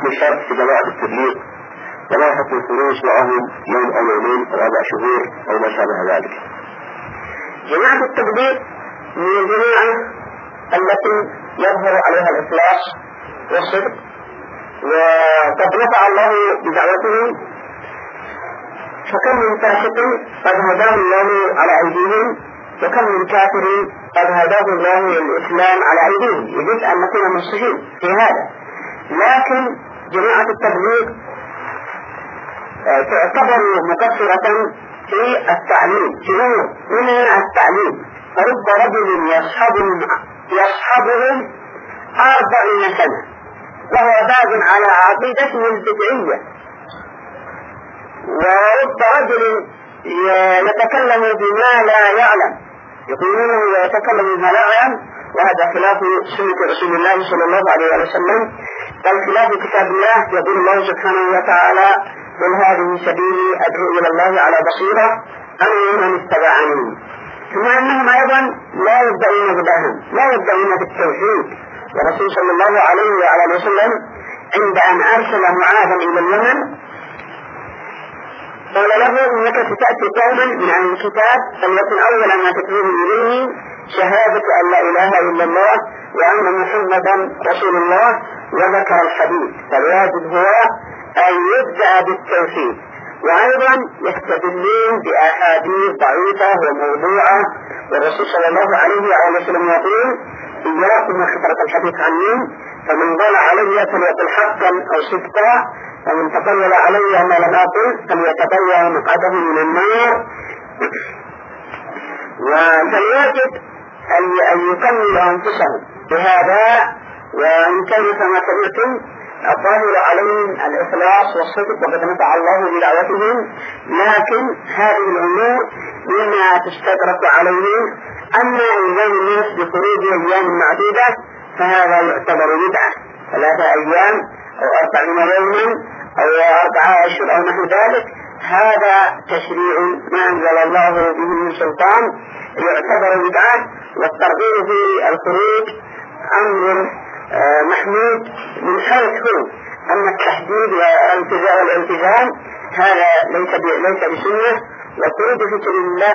حكم الشرع في جماعة التبليغ وما حكم الخروج معهم يوم أو يومين أو 4 شهور أو ما شابه ذلك. جماعة التبليغ من الجماعة التي يظهر عليها الإخلاص والصدق، وقد نفع الله بدعوتهم، فكم من فاسق قد هداه الله على أيديهم، وكم من كافر قد هداه الله الإسلام على أيديهم. يجب أن نكون منصفين في هذا. لكن جماعة التبليغ تعتبر مقصرة في التعليم، في منها التعليم. فرب رجل يصحبهم 40 سنة وهو باغ على عقيدته البدعية، ورب رجل يتكلم بما لا يعلم، يقولونه ويتكلم بما لا يعلم، وهذا خلاف سنة رسول الله صلى الله عليه وسلم، بل خلاف كتاب الله. يقول الله سبحانه وتعالى: قل هذه سبيلي أدعو إلى الله على بصيرة أنا ومن اتبعني. ثم أنهم أيضا لا يبدأون بالأهم، لا يبدأون بالتوحيد. والرسول صلى الله عليه وعلى وسلم عند أن أرسل معاذا إلى اليمن قال له: إنك ستأتي قوما من أهل الكتاب فليكن أول ما تدعوهم إليه شهادة أن لا إله إلا الله وأن محمدا رسول الله، وذكر الحديث. فالواجب هو أن يبدأ بالتوحيد. وأيضا يستدلون بأحاديث ضعيفة وموضوعة، والرسول صلى الله عليه وسلم يقول: إياكم وكثرة الحديث عني، فمن قال علي فليقل حقا أو صدقا، ومن تطول علي ما لم أقل فليتبوأ مقعده من النار. فالواجب أن يكملوا أنفسهم بهذا، وإن كان كما سمعتم الظاهر عليهم الإخلاص والصدق وقد نفع الله بدعوتهم، لكن هذه الأمور مما تستدرك عليهم. أما إلزام الناس بخروج أيام معدودة فهذا يعتبر بدعة، 3 أيام أو 40 يوما أو 4 أشهر أو نحو ذلك، هذا تشريع ما أنزل الله به من سلطان، يعتبر بدعة. والترغيب في الخروج أمر محمود من حيث أما التحديد والالتزام هذا ليس بسنة، والخروج في سبيل الله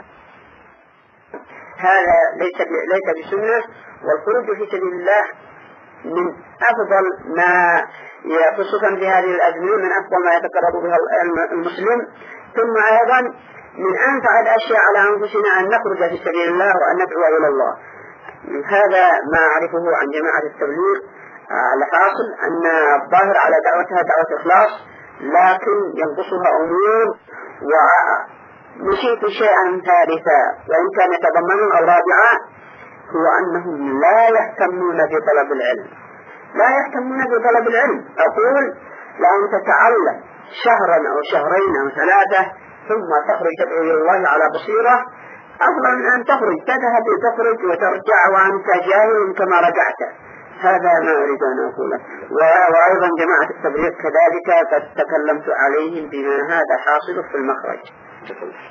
هذا ليس بسنة. والخروج في سبيل الله من أفضل ما، خصوصا في هذه الأزمنة، من أفضل ما يتقرب بها المسلم. ثم أيضا من أنفع الأشياء على أنفسنا أن نخرج في سبيل الله وأن ندعو إلى الله. هذا ما أعرفه عن جماعة التبليغ. الحاصل أن الظاهر على دعوتها دعوة إخلاص، لكن ينقصها أمور. ونشيط شيئا ثالثا وإن كان يتضمن الرابعة، هو أنهم لا يهتمون بطلب العلم، لا يهتمون بطلب العلم. أقول: لأن تتعلم شهرا أو شهرين أو 3 ثم تخرج تدعو إلى الله على بصيرة أفضل من أن تخرج وترجع وأنت جاهل كما رجعت. هذا ما أريد أن أقوله. وأيضا جماعة التبليغ كذلك قد تكلمت عليهم بما هذا حاصل في المخرج.